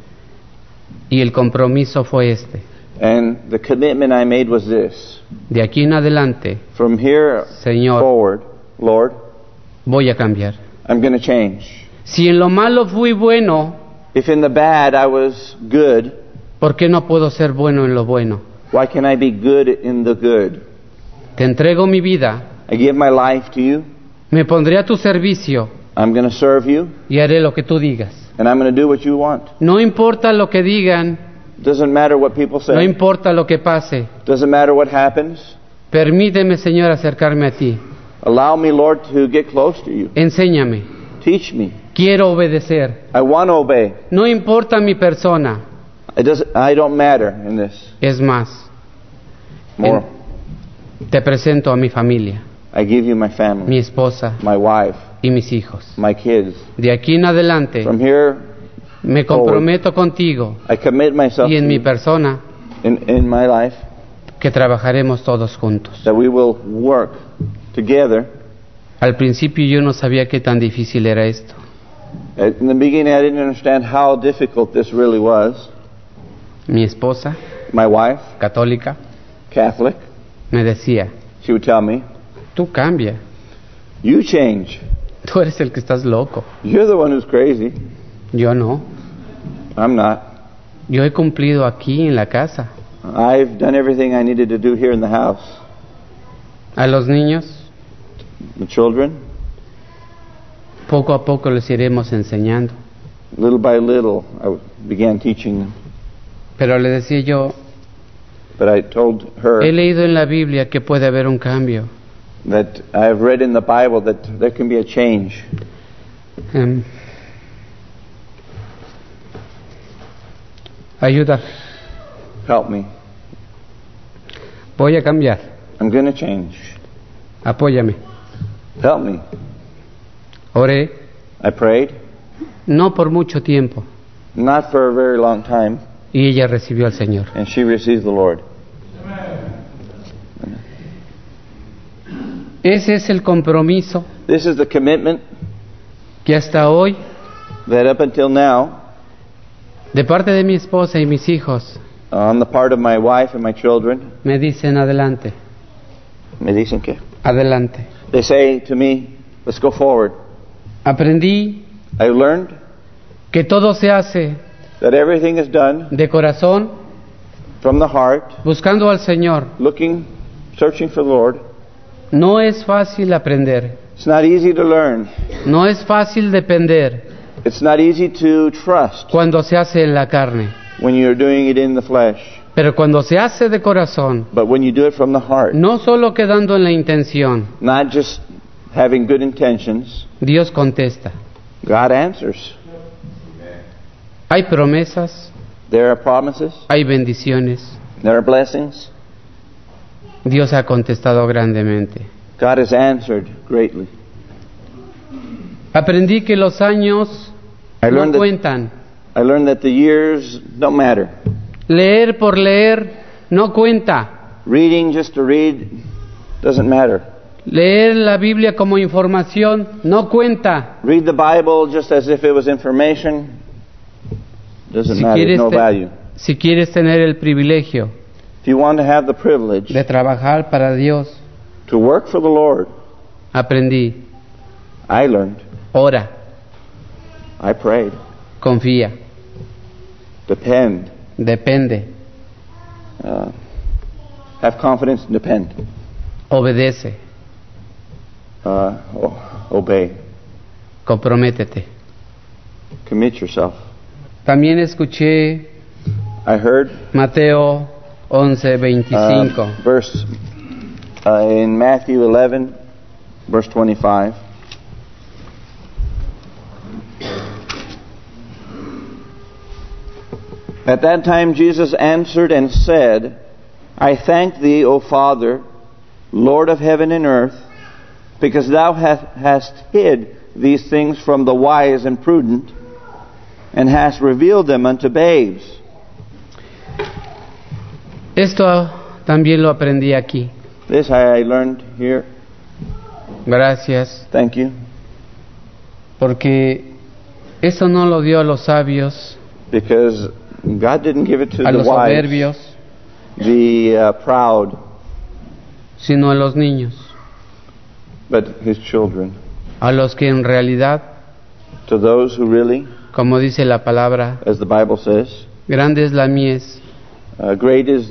[SPEAKER 3] y el compromiso fue este.
[SPEAKER 1] and the commitment I made was this.
[SPEAKER 3] De aquí en adelante,
[SPEAKER 1] From here
[SPEAKER 3] Señor,
[SPEAKER 1] forward, Lord,
[SPEAKER 3] voy a cambiar.
[SPEAKER 1] I'm going to change.
[SPEAKER 3] Si en lo malo fui bueno,
[SPEAKER 1] If in the bad I was good,
[SPEAKER 3] ¿por qué no puedo ser bueno en lo bueno?
[SPEAKER 1] why can I be good in the good?
[SPEAKER 3] Te entrego mi vida,
[SPEAKER 1] I give my life to you.
[SPEAKER 3] me pondré a tu servicio
[SPEAKER 1] I'm going to serve you,
[SPEAKER 3] y haré lo que tú digas.
[SPEAKER 1] and I'm going to do what you want.
[SPEAKER 3] No importa lo que digan,
[SPEAKER 1] Doesn't matter what people
[SPEAKER 3] no
[SPEAKER 1] say.
[SPEAKER 3] importa lo que pase.
[SPEAKER 1] Doesn't matter what happens.
[SPEAKER 3] Permíteme, Señor, acercarme a ti.
[SPEAKER 1] Allow me, Lord, to get close to you.
[SPEAKER 3] Enséñame.
[SPEAKER 1] Teach me.
[SPEAKER 3] Quiero obedecer.
[SPEAKER 1] I want to obey.
[SPEAKER 3] No importa mi persona.
[SPEAKER 1] I don't matter in this.
[SPEAKER 3] Es más,
[SPEAKER 1] More.
[SPEAKER 3] te presento a mi familia,
[SPEAKER 1] I give you my family,
[SPEAKER 3] mi esposa
[SPEAKER 1] my wife,
[SPEAKER 3] y mis hijos.
[SPEAKER 1] my kids.
[SPEAKER 3] De aquí en adelante
[SPEAKER 1] From here,
[SPEAKER 3] me comprometo contigo
[SPEAKER 1] I commit myself
[SPEAKER 3] y en mi
[SPEAKER 1] to
[SPEAKER 3] persona
[SPEAKER 1] in my life
[SPEAKER 3] que trabajaremos todos juntos.
[SPEAKER 1] that we will work together.
[SPEAKER 3] Al principio yo no sabía qué tan difícil era esto.
[SPEAKER 1] In the beginning, I didn't understand how difficult this really was.
[SPEAKER 3] Mi esposa,
[SPEAKER 1] My wife,
[SPEAKER 3] católica,
[SPEAKER 1] Catholic,
[SPEAKER 3] me decía,
[SPEAKER 1] she would tell me,
[SPEAKER 3] tú cambia,
[SPEAKER 1] you change.
[SPEAKER 3] tú eres el que estás loco.
[SPEAKER 1] You're the one who's crazy.
[SPEAKER 3] Yo no,
[SPEAKER 1] I'm not.
[SPEAKER 3] yo he cumplido aquí en la casa.
[SPEAKER 1] I've done everything I needed to do here in the house.
[SPEAKER 3] A los niños,
[SPEAKER 1] The children,
[SPEAKER 3] poco a poco les iremos enseñando.
[SPEAKER 1] little by little, I began teaching them.
[SPEAKER 3] Pero le decía yo,
[SPEAKER 1] But I told her
[SPEAKER 3] he leído en la Biblia que puede haber un cambio.
[SPEAKER 1] that I've read in the Bible that there can be a change.
[SPEAKER 3] Ayuda,
[SPEAKER 1] Help me.
[SPEAKER 3] voy a cambiar.
[SPEAKER 1] I'm going to change.
[SPEAKER 3] Apóyame.
[SPEAKER 1] Help me.
[SPEAKER 3] Oré,
[SPEAKER 1] I prayed,
[SPEAKER 3] no por mucho tiempo,
[SPEAKER 1] not for a very long time,
[SPEAKER 3] y ella recibió al Señor.
[SPEAKER 1] and she received the Lord.
[SPEAKER 3] Ese es el compromiso
[SPEAKER 1] This is the commitment
[SPEAKER 3] que hasta hoy,
[SPEAKER 1] that up until now,
[SPEAKER 3] de parte de mi esposa y mis hijos,
[SPEAKER 1] on the part of my wife and my children,
[SPEAKER 3] me dicen adelante,
[SPEAKER 1] me dicen que,
[SPEAKER 3] adelante.
[SPEAKER 1] they say to me, let's go forward.
[SPEAKER 3] Aprendí
[SPEAKER 1] I learned
[SPEAKER 3] que todo se hace
[SPEAKER 1] that everything is done
[SPEAKER 3] de corazón,
[SPEAKER 1] from the heart,
[SPEAKER 3] buscando al Señor.
[SPEAKER 1] looking, searching for the Lord.
[SPEAKER 3] No es fácil aprender,
[SPEAKER 1] It's not easy to learn.
[SPEAKER 3] no es fácil depender
[SPEAKER 1] It's not easy to trust
[SPEAKER 3] cuando se hace en la carne,
[SPEAKER 1] when you're doing it in the flesh.
[SPEAKER 3] pero cuando se hace de corazón,
[SPEAKER 1] But when you do it from the heart,
[SPEAKER 3] no solo quedando en la intención,
[SPEAKER 1] not just having good intentions,
[SPEAKER 3] Dios contesta.
[SPEAKER 1] God answers.
[SPEAKER 3] Hay promesas,
[SPEAKER 1] There are promises,
[SPEAKER 3] hay bendiciones.
[SPEAKER 1] there are blessings.
[SPEAKER 3] Dios ha contestado grandemente.
[SPEAKER 1] God has answered greatly.
[SPEAKER 3] Aprendí que los años
[SPEAKER 1] I
[SPEAKER 3] no
[SPEAKER 1] learned that,
[SPEAKER 3] cuentan.
[SPEAKER 1] I learned that the years don't matter.
[SPEAKER 3] Leer por leer no cuenta.
[SPEAKER 1] Reading just to read doesn't matter.
[SPEAKER 3] Leer la Biblia como información no cuenta.
[SPEAKER 1] Read the Bible just as if it was information doesn't matter, no value.
[SPEAKER 3] Si quieres tener el privilegio
[SPEAKER 1] If you want to have the privilege
[SPEAKER 3] de trabajar para Dios,
[SPEAKER 1] to work for the Lord,
[SPEAKER 3] aprendí.
[SPEAKER 1] I learned,
[SPEAKER 3] Ora,
[SPEAKER 1] I prayed,
[SPEAKER 3] confía,
[SPEAKER 1] depend,
[SPEAKER 3] depende,
[SPEAKER 1] have confidence and depend,
[SPEAKER 3] obedece,
[SPEAKER 1] obey,
[SPEAKER 3] comprométete.
[SPEAKER 1] commit yourself.
[SPEAKER 3] También escuché
[SPEAKER 1] I heard
[SPEAKER 3] Mateo 11:25.
[SPEAKER 1] verse in Matthew 11, verse 25. At that time Jesus answered and said, I thank thee, O Father, Lord of heaven and earth, because thou hast hid these things from the wise and prudent, and hast revealed them unto babes.
[SPEAKER 3] Esto también lo aprendí aquí.
[SPEAKER 1] This I learned here.
[SPEAKER 3] Gracias,
[SPEAKER 1] Thank you.
[SPEAKER 3] porque eso no lo dio a los sabios,
[SPEAKER 1] Because God didn't give it to
[SPEAKER 3] a
[SPEAKER 1] the
[SPEAKER 3] los
[SPEAKER 1] wise,
[SPEAKER 3] soberbios,
[SPEAKER 1] the proud,
[SPEAKER 3] sino a los niños,
[SPEAKER 1] but His children.
[SPEAKER 3] a los que en realidad,
[SPEAKER 1] To those who really,
[SPEAKER 3] como dice la palabra,
[SPEAKER 1] as the Bible says,
[SPEAKER 3] grande es la mies,
[SPEAKER 1] great is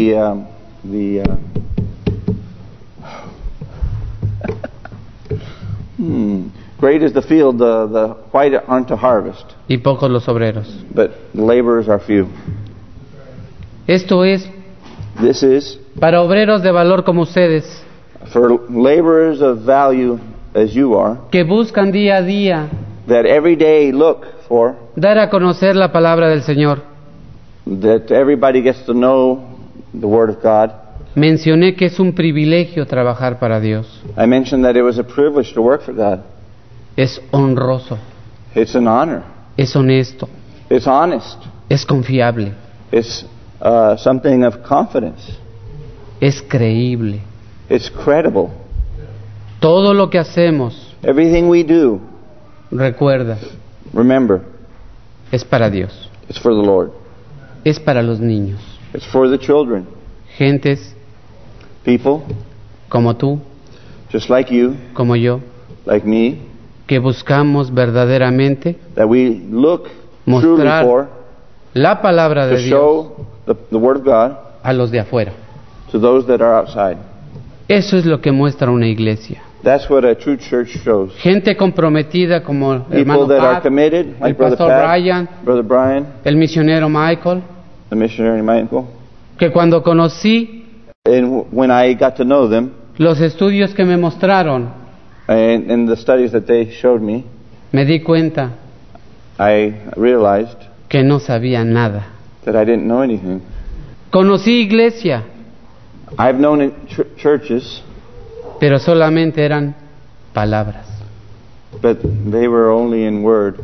[SPEAKER 1] great is the field, the white aren't to harvest,
[SPEAKER 3] y pocos los obreros.
[SPEAKER 1] but the laborers are few.
[SPEAKER 3] Esto es
[SPEAKER 1] This is
[SPEAKER 3] para obreros de valor como ustedes,
[SPEAKER 1] for laborers of value as you are,
[SPEAKER 3] que buscan día a día
[SPEAKER 1] that every day look for,
[SPEAKER 3] dar a conocer la palabra del Señor.
[SPEAKER 1] that everybody gets to know the Word of God.
[SPEAKER 3] Mencioné que es un privilegio trabajar para Dios.
[SPEAKER 1] I mentioned that it was a privilege to work for God.
[SPEAKER 3] Es honroso,
[SPEAKER 1] It's an honor.
[SPEAKER 3] es honesto,
[SPEAKER 1] It's honest.
[SPEAKER 3] es confiable,
[SPEAKER 1] It's something of confidence.
[SPEAKER 3] es creíble.
[SPEAKER 1] It's credible.
[SPEAKER 3] Todo lo que hacemos,
[SPEAKER 1] Everything we do,
[SPEAKER 3] recuerda,
[SPEAKER 1] remember,
[SPEAKER 3] es para Dios,
[SPEAKER 1] it's for the Lord.
[SPEAKER 3] es para los niños,
[SPEAKER 1] It's for the children.
[SPEAKER 3] gentes
[SPEAKER 1] People,
[SPEAKER 3] como tú,
[SPEAKER 1] just like you,
[SPEAKER 3] como yo,
[SPEAKER 1] like me,
[SPEAKER 3] que buscamos verdaderamente
[SPEAKER 1] that we look truly
[SPEAKER 3] mostrar
[SPEAKER 1] for
[SPEAKER 3] la palabra
[SPEAKER 1] to
[SPEAKER 3] de Dios
[SPEAKER 1] show the Word of God
[SPEAKER 3] a los de afuera.
[SPEAKER 1] to those that are outside.
[SPEAKER 3] Eso es lo que muestra una iglesia.
[SPEAKER 1] That's what a true church shows.
[SPEAKER 3] Gente comprometida como el
[SPEAKER 1] People
[SPEAKER 3] hermano
[SPEAKER 1] that are
[SPEAKER 3] Pat,
[SPEAKER 1] committed,
[SPEAKER 3] el
[SPEAKER 1] like Brother
[SPEAKER 3] pastor
[SPEAKER 1] Pat,
[SPEAKER 3] Brian,
[SPEAKER 1] Brother Brian,
[SPEAKER 3] el misionero Michael,
[SPEAKER 1] the missionary Michael.
[SPEAKER 3] que cuando conocí
[SPEAKER 1] And when I got to know them,
[SPEAKER 3] los estudios que me mostraron,
[SPEAKER 1] and the studies that they showed me,
[SPEAKER 3] me di cuenta
[SPEAKER 1] I realized
[SPEAKER 3] que no sabía nada.
[SPEAKER 1] that I didn't know anything.
[SPEAKER 3] Conocí iglesia,
[SPEAKER 1] I've known churches,
[SPEAKER 3] pero solamente eran palabras.
[SPEAKER 1] but they were only in word.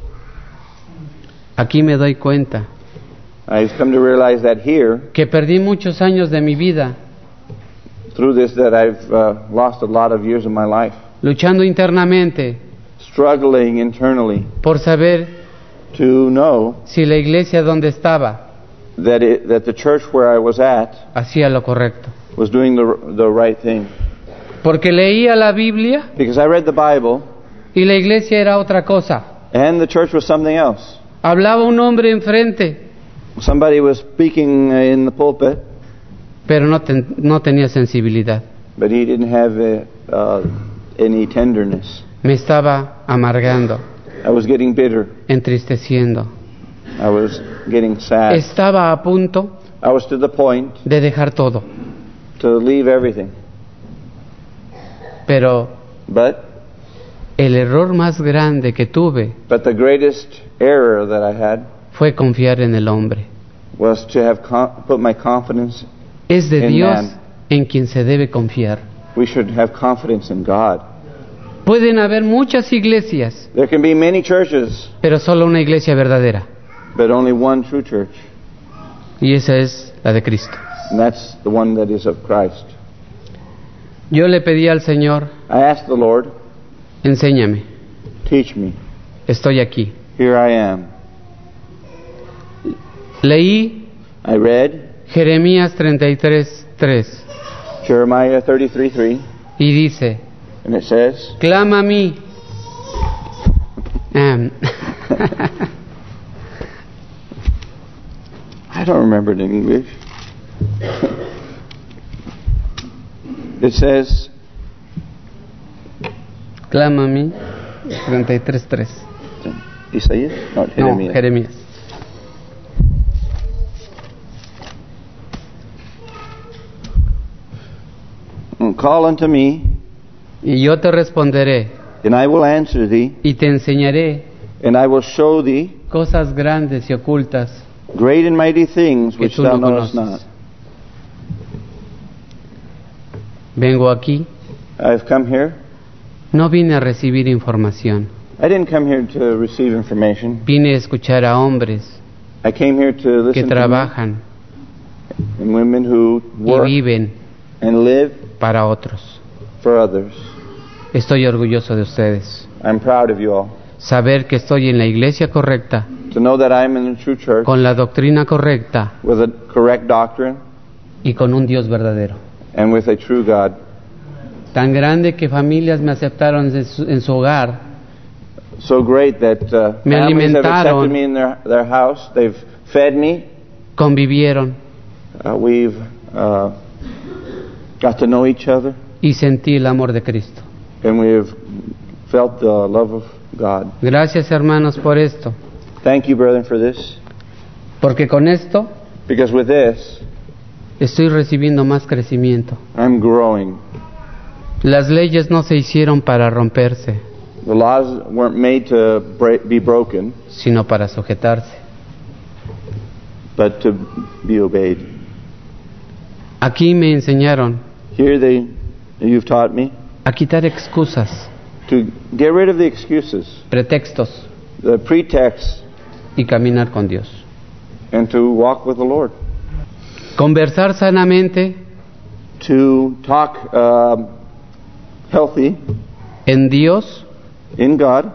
[SPEAKER 3] Aquí me doy cuenta
[SPEAKER 1] I've come to realize that here,
[SPEAKER 3] que perdí muchos años de mi vida
[SPEAKER 1] through this, that I've lost a lot of years of my life,
[SPEAKER 3] luchando internamente
[SPEAKER 1] struggling internally
[SPEAKER 3] por saber
[SPEAKER 1] to know
[SPEAKER 3] si la iglesia donde estaba
[SPEAKER 1] that the church where I was at
[SPEAKER 3] hacía lo correcto.
[SPEAKER 1] was doing the right thing.
[SPEAKER 3] Porque leía la Biblia
[SPEAKER 1] Because I read the Bible,
[SPEAKER 3] y la iglesia era otra cosa.
[SPEAKER 1] and the church was something else.
[SPEAKER 3] Hablaba un hombre enfrente,
[SPEAKER 1] Somebody was speaking in the pulpit,
[SPEAKER 3] pero no tenía sensibilidad.
[SPEAKER 1] but he didn't have any tenderness.
[SPEAKER 3] Me estaba amargando,
[SPEAKER 1] I was getting bitter.
[SPEAKER 3] entristeciendo.
[SPEAKER 1] I was getting sad.
[SPEAKER 3] Estaba a punto
[SPEAKER 1] I was to the point
[SPEAKER 3] de dejar todo.
[SPEAKER 1] to leave everything.
[SPEAKER 3] Pero
[SPEAKER 1] But
[SPEAKER 3] el error más grande que tuve
[SPEAKER 1] the greatest error that I had
[SPEAKER 3] fue confiar en el hombre.
[SPEAKER 1] was to have put my confidence.
[SPEAKER 3] Es de
[SPEAKER 1] En
[SPEAKER 3] Dios
[SPEAKER 1] man.
[SPEAKER 3] en quien se debe confiar.
[SPEAKER 1] We should have confidence in God.
[SPEAKER 3] Pueden haber muchas iglesias,
[SPEAKER 1] There can be many churches,
[SPEAKER 3] pero solo una iglesia verdadera.
[SPEAKER 1] but only one true church,
[SPEAKER 3] Y esa es la de Cristo.
[SPEAKER 1] and that's the one that is of Christ.
[SPEAKER 3] Yo le pedí al Señor,
[SPEAKER 1] I asked the Lord,
[SPEAKER 3] enséñame,
[SPEAKER 1] teach me.
[SPEAKER 3] estoy aquí.
[SPEAKER 1] Here I am.
[SPEAKER 3] Leí
[SPEAKER 1] I read
[SPEAKER 3] Jeremías 33:3
[SPEAKER 1] Jeremiah 33:3,
[SPEAKER 3] y dice,
[SPEAKER 1] and it says,
[SPEAKER 3] clama a mí.
[SPEAKER 1] I don't remember it in English. It says,
[SPEAKER 3] Clama a mí. 33:3.
[SPEAKER 1] Isaías? No,
[SPEAKER 3] No,
[SPEAKER 1] Jeremías.
[SPEAKER 3] Jeremías.
[SPEAKER 1] Call unto me,
[SPEAKER 3] Y yo te responderé
[SPEAKER 1] and I will answer thee,
[SPEAKER 3] y te enseñaré
[SPEAKER 1] and I will show thee
[SPEAKER 3] cosas grandes y ocultas
[SPEAKER 1] great and mighty things
[SPEAKER 3] que
[SPEAKER 1] which
[SPEAKER 3] tú
[SPEAKER 1] thou
[SPEAKER 3] no
[SPEAKER 1] knowest
[SPEAKER 3] conoces.
[SPEAKER 1] not.
[SPEAKER 3] Vengo aquí,
[SPEAKER 1] I've come here.
[SPEAKER 3] no vine a recibir información,
[SPEAKER 1] I didn't come here to receive information.
[SPEAKER 3] vine a escuchar a hombres
[SPEAKER 1] I came here to
[SPEAKER 3] que
[SPEAKER 1] listen to
[SPEAKER 3] trabajan
[SPEAKER 1] men and women who
[SPEAKER 3] y
[SPEAKER 1] work
[SPEAKER 3] viven
[SPEAKER 1] and live
[SPEAKER 3] para otros.
[SPEAKER 1] for others.
[SPEAKER 3] Estoy orgulloso de ustedes.
[SPEAKER 1] I'm proud of you all.
[SPEAKER 3] Saber que estoy en la iglesia correcta,
[SPEAKER 1] To know that I'm in the true church
[SPEAKER 3] con la doctrina correcta
[SPEAKER 1] with a correct doctrine
[SPEAKER 3] y con un Dios verdadero.
[SPEAKER 1] and with a true God.
[SPEAKER 3] Tan grande que familias me aceptaron en su hogar,
[SPEAKER 1] So great that
[SPEAKER 3] Me
[SPEAKER 1] families have
[SPEAKER 3] alimentaron.
[SPEAKER 1] accepted me in their house. They've fed me.
[SPEAKER 3] convivieron
[SPEAKER 1] We've got to know each other,
[SPEAKER 3] y sentí el amor de Cristo.
[SPEAKER 1] and we've felt the love of God.
[SPEAKER 3] Gracias, hermanos, por esto,
[SPEAKER 1] Thank you, brethren, for this,
[SPEAKER 3] porque con esto
[SPEAKER 1] because with this,
[SPEAKER 3] estoy recibiendo más crecimiento.
[SPEAKER 1] I'm growing.
[SPEAKER 3] Las leyes no se hicieron para romperse,
[SPEAKER 1] The laws weren't made to be broken,
[SPEAKER 3] sino para sujetarse.
[SPEAKER 1] but to be obeyed.
[SPEAKER 3] Aquí me enseñaron
[SPEAKER 1] Here you've taught me
[SPEAKER 3] a quitar excusas,
[SPEAKER 1] to get rid of the excuses,
[SPEAKER 3] pretextos
[SPEAKER 1] the pretexts,
[SPEAKER 3] y caminar con Dios.
[SPEAKER 1] and to walk with the Lord.
[SPEAKER 3] Conversar sanamente
[SPEAKER 1] To talk healthy
[SPEAKER 3] en Dios
[SPEAKER 1] in God,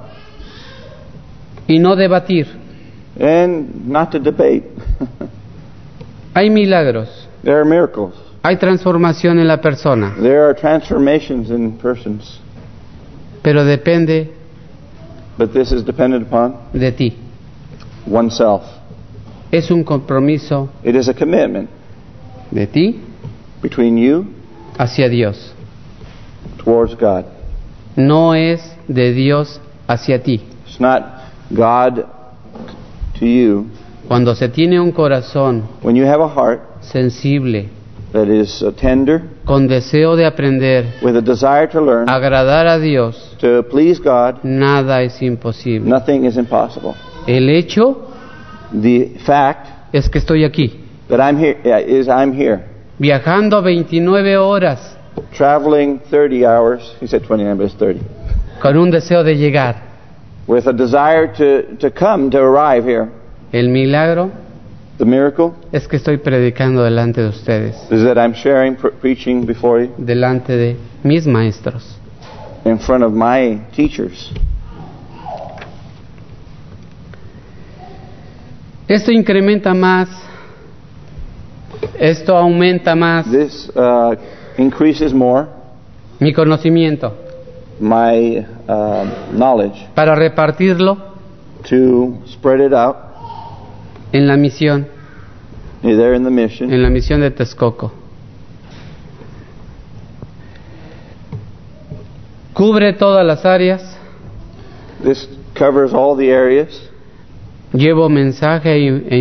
[SPEAKER 3] y no debatir.
[SPEAKER 1] and not to debate.
[SPEAKER 3] Hay milagros,
[SPEAKER 1] There are miracles,
[SPEAKER 3] Hay transformación en la persona,
[SPEAKER 1] There are transformations in persons,
[SPEAKER 3] pero depende
[SPEAKER 1] but this is dependent upon
[SPEAKER 3] de ti.
[SPEAKER 1] oneself.
[SPEAKER 3] Es un compromiso
[SPEAKER 1] It is a commitment
[SPEAKER 3] de ti
[SPEAKER 1] between you
[SPEAKER 3] hacia Dios.
[SPEAKER 1] towards God.
[SPEAKER 3] No es de Dios hacia ti.
[SPEAKER 1] It's not God to you.
[SPEAKER 3] Cuando se tiene un corazón
[SPEAKER 1] When you have a heart
[SPEAKER 3] sensible,
[SPEAKER 1] that is tender,
[SPEAKER 3] con deseo de aprender,
[SPEAKER 1] with a desire to learn,
[SPEAKER 3] agradar a Dios,
[SPEAKER 1] to please God,
[SPEAKER 3] nada es imposible.
[SPEAKER 1] nothing is impossible.
[SPEAKER 3] El hecho
[SPEAKER 1] The fact
[SPEAKER 3] es que estoy aquí,
[SPEAKER 1] that I'm here,
[SPEAKER 3] viajando 29 horas,
[SPEAKER 1] traveling 30 hours, he said 29, but it's 30,
[SPEAKER 3] con un deseo de llegar.
[SPEAKER 1] with a desire to arrive here.
[SPEAKER 3] El milagro
[SPEAKER 1] The miracle
[SPEAKER 3] es que estoy predicando delante de ustedes,
[SPEAKER 1] is that I'm sharing, preaching before you,
[SPEAKER 3] delante de mis maestros.
[SPEAKER 1] in front of my teachers.
[SPEAKER 3] Esto incrementa más, esto aumenta más
[SPEAKER 1] This increases more
[SPEAKER 3] mi conocimiento
[SPEAKER 1] my knowledge
[SPEAKER 3] para repartirlo
[SPEAKER 1] to spread it out
[SPEAKER 3] en la misión,
[SPEAKER 1] there in the mission.
[SPEAKER 3] en la misión de Texcoco. Cubre todas las áreas,
[SPEAKER 1] This covers all the areas.
[SPEAKER 3] llevo mensaje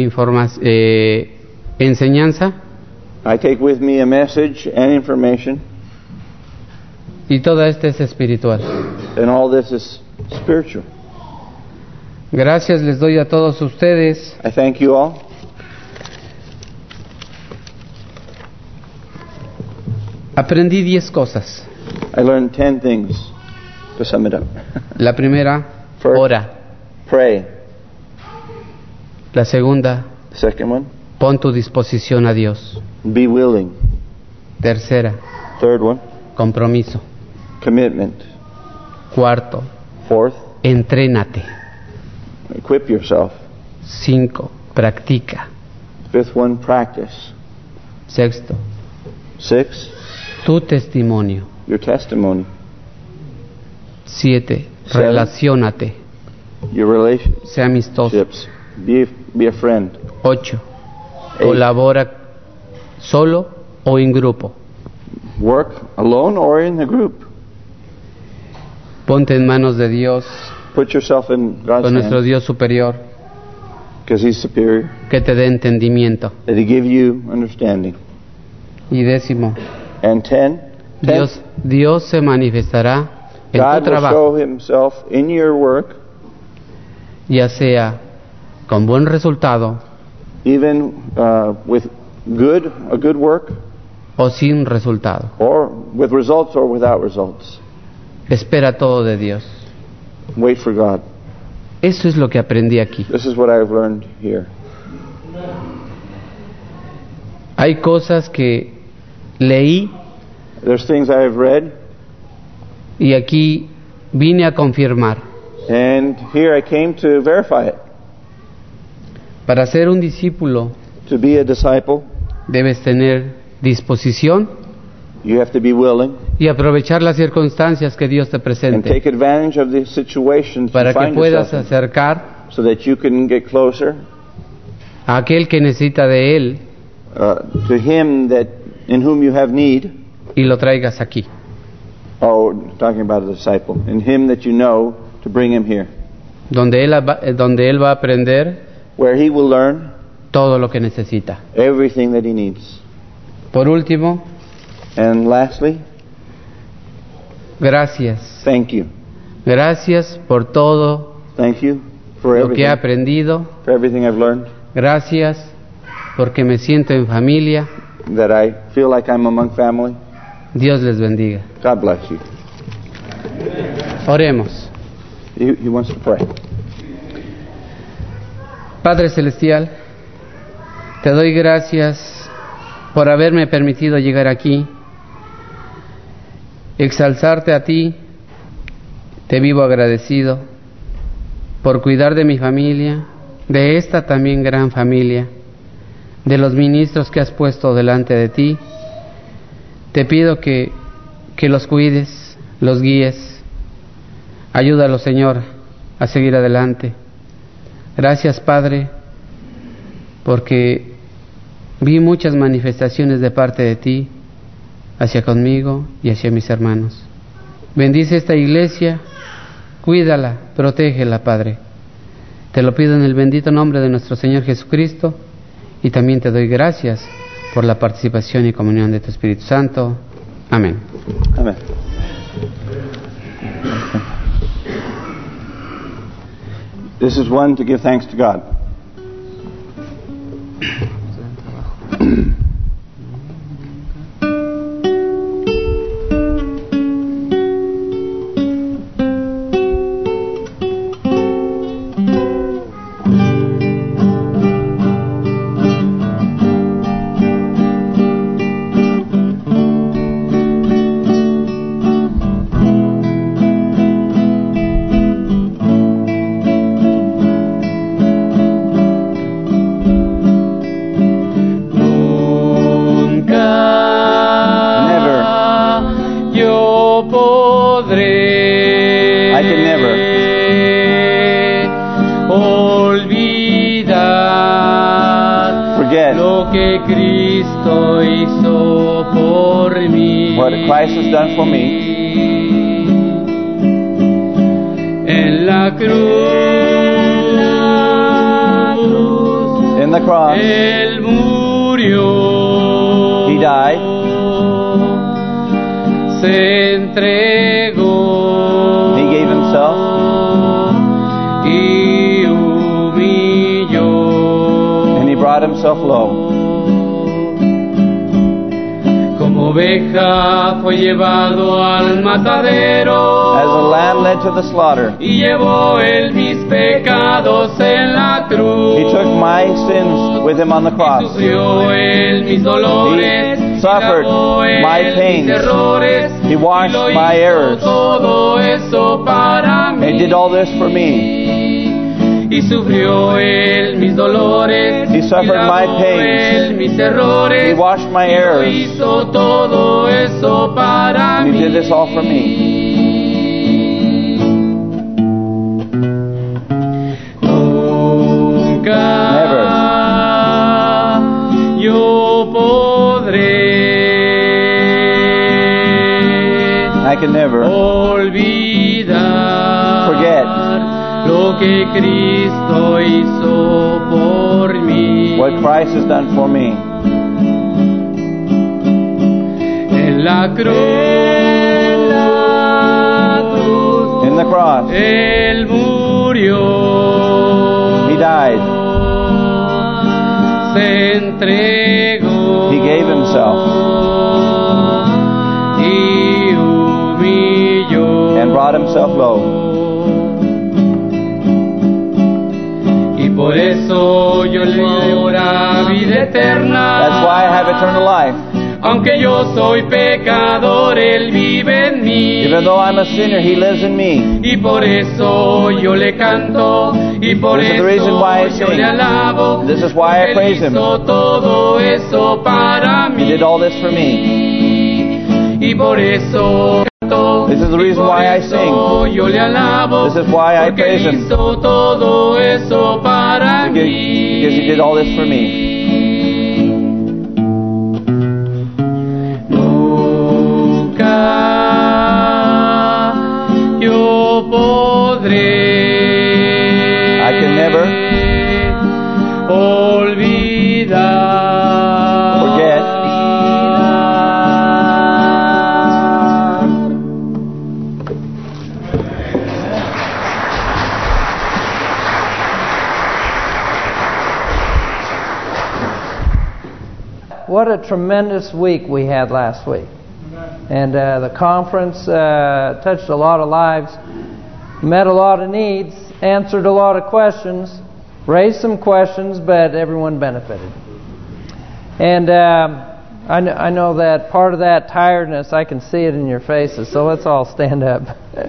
[SPEAKER 3] enseñanza,
[SPEAKER 1] I take with me a message and information,
[SPEAKER 3] y todo esto es espiritual.
[SPEAKER 1] and all this is spiritual.
[SPEAKER 3] Gracias les doy a todos ustedes.
[SPEAKER 1] I thank you all.
[SPEAKER 3] Aprendí 10 cosas.
[SPEAKER 1] I learned 10 things, to sum it up.
[SPEAKER 3] La primera,
[SPEAKER 1] First,
[SPEAKER 3] ora.
[SPEAKER 1] pray.
[SPEAKER 3] La segunda,
[SPEAKER 1] The second one,
[SPEAKER 3] pon tu disposición a Dios.
[SPEAKER 1] be willing.
[SPEAKER 3] Tercera,
[SPEAKER 1] Third one,
[SPEAKER 3] compromiso.
[SPEAKER 1] commitment.
[SPEAKER 3] Cuarto,
[SPEAKER 1] Fourth,
[SPEAKER 3] entrénate.
[SPEAKER 1] equip yourself.
[SPEAKER 3] 5, practica.
[SPEAKER 1] Fifth one, practice.
[SPEAKER 3] Sexto,
[SPEAKER 1] Six,
[SPEAKER 3] tu testimonio.
[SPEAKER 1] your testimony.
[SPEAKER 3] 7,
[SPEAKER 1] Seven.
[SPEAKER 3] relaciónate.
[SPEAKER 1] Your relationships.
[SPEAKER 3] Sea amistoso.
[SPEAKER 1] Be a friend.
[SPEAKER 3] 8,
[SPEAKER 1] Eight.
[SPEAKER 3] colabora solo o en grupo.
[SPEAKER 1] Work alone or in the group.
[SPEAKER 3] Ponte en manos de Dios,
[SPEAKER 1] Put yourself in God's
[SPEAKER 3] con nuestro
[SPEAKER 1] hands,
[SPEAKER 3] Dios superior,
[SPEAKER 1] because He's superior,
[SPEAKER 3] que te dé entendimiento.
[SPEAKER 1] that He give you understanding.
[SPEAKER 3] Y 10,
[SPEAKER 1] And 10,
[SPEAKER 3] Dios se manifestará en
[SPEAKER 1] God
[SPEAKER 3] tu
[SPEAKER 1] will
[SPEAKER 3] trabajo,
[SPEAKER 1] show Himself in your work,
[SPEAKER 3] ya sea con buen resultado
[SPEAKER 1] even with a good work,
[SPEAKER 3] o sin resultado.
[SPEAKER 1] or with results or without results.
[SPEAKER 3] Espera todo de Dios.
[SPEAKER 1] Wait for God.
[SPEAKER 3] Eso es lo que aprendí aquí.
[SPEAKER 1] This is what I've learned here.
[SPEAKER 3] Hay cosas que leí
[SPEAKER 1] There's things I have read,
[SPEAKER 3] y aquí vine a confirmar.
[SPEAKER 1] and here I came to verify it.
[SPEAKER 3] Para ser un discípulo
[SPEAKER 1] To be a disciple,
[SPEAKER 3] debes tener disposición
[SPEAKER 1] you have to be willing
[SPEAKER 3] y aprovechar las circunstancias que Dios te
[SPEAKER 1] and
[SPEAKER 3] presente
[SPEAKER 1] take advantage of the situations
[SPEAKER 3] para
[SPEAKER 1] you
[SPEAKER 3] que
[SPEAKER 1] find
[SPEAKER 3] puedas
[SPEAKER 1] yourself in,
[SPEAKER 3] acercar
[SPEAKER 1] so that you can get closer
[SPEAKER 3] a aquel que necesita de Él
[SPEAKER 1] to Him that in whom you have need.
[SPEAKER 3] y lo traigas aquí.
[SPEAKER 1] Oh, talking about a disciple, in Him that you know, to bring him here,
[SPEAKER 3] Donde Él va a aprender
[SPEAKER 1] where he will learn
[SPEAKER 3] todo lo que necesita.
[SPEAKER 1] everything that he needs.
[SPEAKER 3] Por último,
[SPEAKER 1] And lastly,
[SPEAKER 3] gracias.
[SPEAKER 1] thank you.
[SPEAKER 3] Gracias por todo
[SPEAKER 1] Thank you for
[SPEAKER 3] lo que he
[SPEAKER 1] everything,
[SPEAKER 3] aprendido.
[SPEAKER 1] for everything I've learned,
[SPEAKER 3] Gracias porque me siento en familia.
[SPEAKER 1] that I feel like I'm among family.
[SPEAKER 3] Dios les bendiga.
[SPEAKER 1] God bless you.
[SPEAKER 3] Oremos.
[SPEAKER 1] He wants to pray.
[SPEAKER 3] Padre Celestial, te doy gracias por haberme permitido llegar aquí, exaltarte a ti. Te vivo agradecido por cuidar de mi familia, de esta también gran familia, de los ministros que has puesto delante de ti Te pido que los cuides, los guíes. Ayúdalos, Señor, a seguir adelante. Gracias, Padre, porque vi muchas manifestaciones de parte de ti hacia conmigo y hacia mis hermanos. Bendice esta iglesia, cuídala, protégela, Padre. Te lo pido en el bendito nombre de nuestro Señor Jesucristo, y también te doy gracias por la participación y comunión de tu Espíritu Santo. Amén.
[SPEAKER 1] Amén. This is one to give thanks to God. Christ has done for me.
[SPEAKER 2] En la cruz,
[SPEAKER 1] in the cross,
[SPEAKER 2] Él murió.
[SPEAKER 1] He died.
[SPEAKER 2] Se entregó.
[SPEAKER 1] He gave Himself.
[SPEAKER 2] Y humilló.
[SPEAKER 1] And He brought Himself low.
[SPEAKER 2] Oveja fue llevado al matadero,
[SPEAKER 1] as a lamb led to the slaughter.
[SPEAKER 2] Y llevó él mis pecados en la cruz.
[SPEAKER 1] He took my sins with Him on the cross.
[SPEAKER 2] Y sufrió él mis dolores.
[SPEAKER 1] He suffered my pains.
[SPEAKER 2] Mis errores,
[SPEAKER 1] He washed my errors.
[SPEAKER 2] Todo eso para mí.
[SPEAKER 1] And He did all this for me.
[SPEAKER 2] Y sufrió él mis dolores.
[SPEAKER 1] He suffered my pains.
[SPEAKER 2] Él mis errores.
[SPEAKER 1] He washed my errors.
[SPEAKER 2] Hizo todo eso para
[SPEAKER 1] and
[SPEAKER 2] mí.
[SPEAKER 1] He did this all for me.
[SPEAKER 2] Nunca
[SPEAKER 1] Never.
[SPEAKER 2] yo podré.
[SPEAKER 1] I can never
[SPEAKER 2] olvidar.
[SPEAKER 1] Forget
[SPEAKER 2] lo que Cristo hizo por mí.
[SPEAKER 1] what Christ has done for me.
[SPEAKER 2] En la cruz,
[SPEAKER 1] In the cross,
[SPEAKER 2] Él murió.
[SPEAKER 1] He died.
[SPEAKER 2] Se entregó.
[SPEAKER 1] He gave Himself.
[SPEAKER 2] Y humilló.
[SPEAKER 1] And brought Himself low.
[SPEAKER 2] Por eso yo le doy la vida eterna.
[SPEAKER 1] That's why I have eternal life.
[SPEAKER 2] Aunque yo soy pecador, Él vive en mí.
[SPEAKER 1] Even though I'm a sinner, He lives in me.
[SPEAKER 2] Y por eso yo le canto. Y por
[SPEAKER 1] This is the
[SPEAKER 2] eso
[SPEAKER 1] reason why I
[SPEAKER 2] yo
[SPEAKER 1] sing.
[SPEAKER 2] le alabo.
[SPEAKER 1] This is why I praise Him.
[SPEAKER 2] Él hizo todo eso para mí.
[SPEAKER 1] He did all this for me.
[SPEAKER 2] Y por eso canto.
[SPEAKER 1] This is the reason why I sing.
[SPEAKER 2] Yo le alabo.
[SPEAKER 1] This is why I
[SPEAKER 2] porque
[SPEAKER 1] praise Him.
[SPEAKER 2] hizo todo eso para
[SPEAKER 1] Because He did all this for me.
[SPEAKER 2] Yo podré.
[SPEAKER 1] I can never
[SPEAKER 2] olvidar.
[SPEAKER 1] forget
[SPEAKER 4] What a tremendous week we had last week. And the conference touched a lot of lives, met a lot of needs, answered a lot of questions, raised some questions, but everyone benefited. And I know that part of that tiredness, I can see it in your faces, so let's all stand up.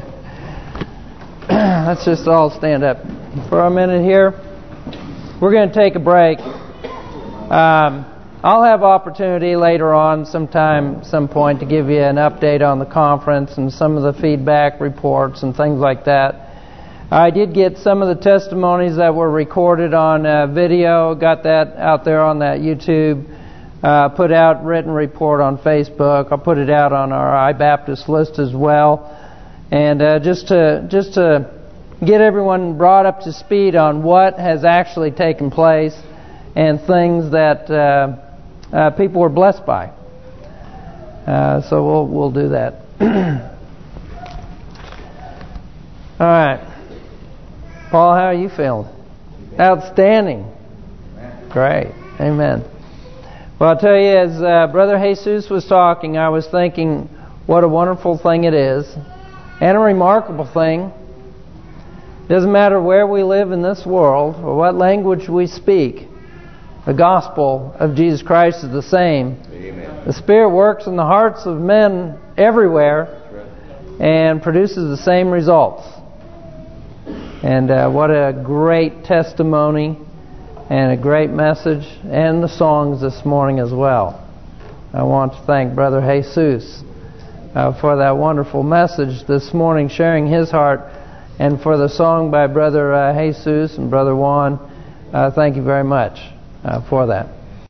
[SPEAKER 4] Let's just all stand up for a minute here. We're going to take a break. I'll have opportunity later on some point to give you an update on the conference and some of the feedback reports and things like that. I did get some of the testimonies that were recorded on video, got that out there on that YouTube, put out written report on Facebook. I'll put it out on our iBaptist list as well. And just to get everyone brought up to speed on what has actually taken place and things that people were blessed by. So we'll do that. All right. Paul, how are you feeling? Outstanding. Great. Amen. Well, I'll tell you, as Brother Jesus was talking, I was thinking what a wonderful thing it is and a remarkable thing. It doesn't matter where we live in this world or what language we speak. The gospel of Jesus Christ is the same. Amen. The Spirit works in the hearts of men everywhere and produces the same results. And what a great testimony and a great message, and the songs this morning as well. I want to thank Brother Jesus for that wonderful message this morning, sharing his heart, and for the song by Brother Jesus and Brother Juan. Thank you very much for that.